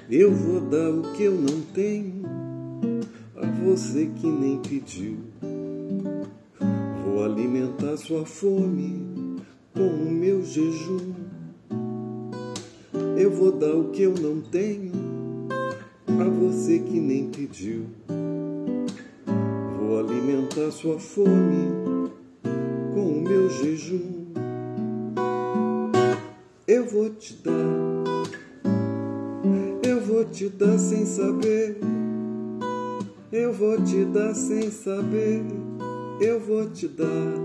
Eu vou dar o que eu não tenho a você que nem pediu. Vou alimentar sua fome com o meu jejum. Eu vou dar o que eu não tenho a você que nem pediu. Vou alimentar sua fome com o meu jejum. Eu vou te dar sem saber. Eu vou te dar sem saber. Eu vou te dar.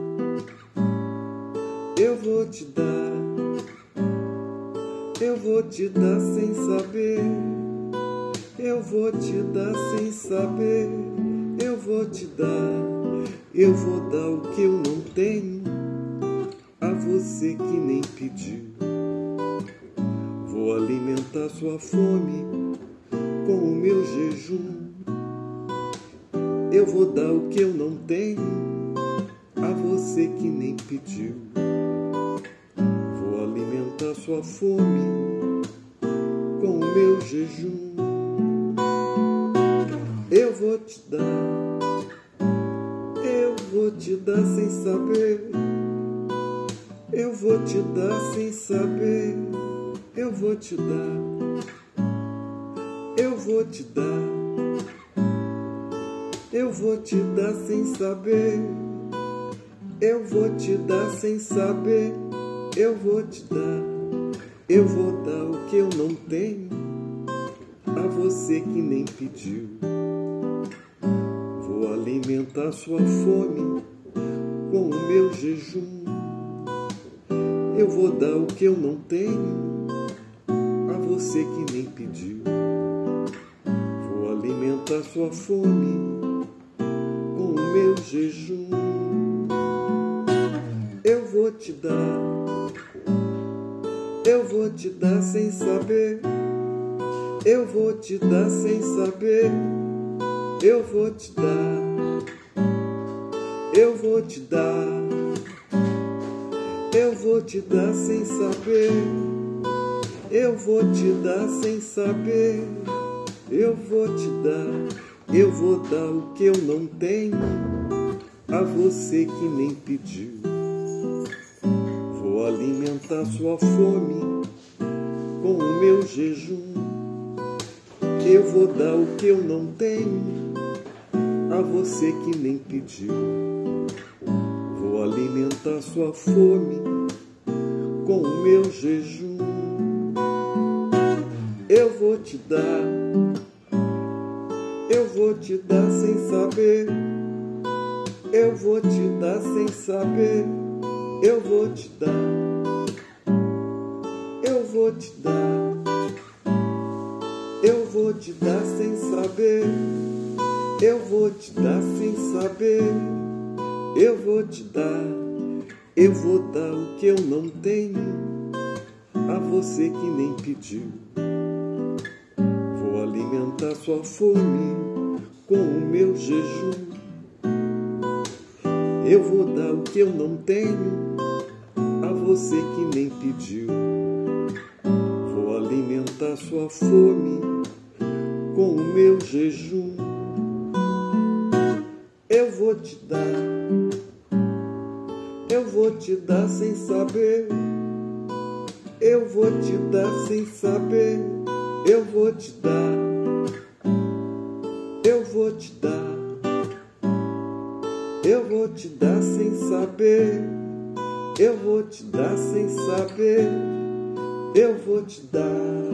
Eu vou te dar. Eu vou te dar sem saber. Eu vou te dar sem saber. Eu vou te dar. Eu vou dar o que eu não tenho a você que nem pediu. Vou alimentar sua fome com o meu jejum. Eu vou dar o que eu não tenho a você que nem pediu. Vou alimentar sua fome com o meu jejum. Eu vou te dar. Eu vou te dar sem saber. Eu vou te dar sem saber. Eu vou te dar. Eu vou te dar. Eu vou te dar sem saber. Eu vou te dar sem saber. Eu vou te dar. Eu vou dar o que eu não tenho a você que nem pediu. Vou alimentar sua fome com o meu jejum. Eu vou dar o que eu não tenho a você que nem pediu. Vou alimentar sua fome com o meu jejum. Eu vou te dar. Eu vou te dar sem saber. Eu vou te dar sem saber. Eu vou te dar. Eu vou te dar. Eu vou te dar sem saber. Eu vou te dar sem saber. Eu vou te dar. Eu vou dar o que eu não tenho a você que nem pediu. Vou alimentar sua fome com o meu jejum. Eu vou dar o que eu não tenho a você que nem pediu. Vou alimentar sua fome com o meu jejum. Eu vou te dar. Eu vou te dar sem saber. Eu vou te dar sem saber. Eu vou te dar. Eu vou te dar. Eu vou te dar sem saber. Eu vou te dar sem saber. Eu vou te dar. Eu vou dar o que eu não tenho a você que nem pediu. Vou alimentar sua fome com o meu jejum. Eu vou dar o que eu não tenho a você que nem pediu. Vou alimentar sua fome com o meu jejum. Eu vou te dar. Eu vou te dar sem saber. Eu vou te dar sem saber. Eu vou te dar. Eu vou te dar. Eu vou te dar sem saber. Eu vou te dar sem saber. Eu vou te dar.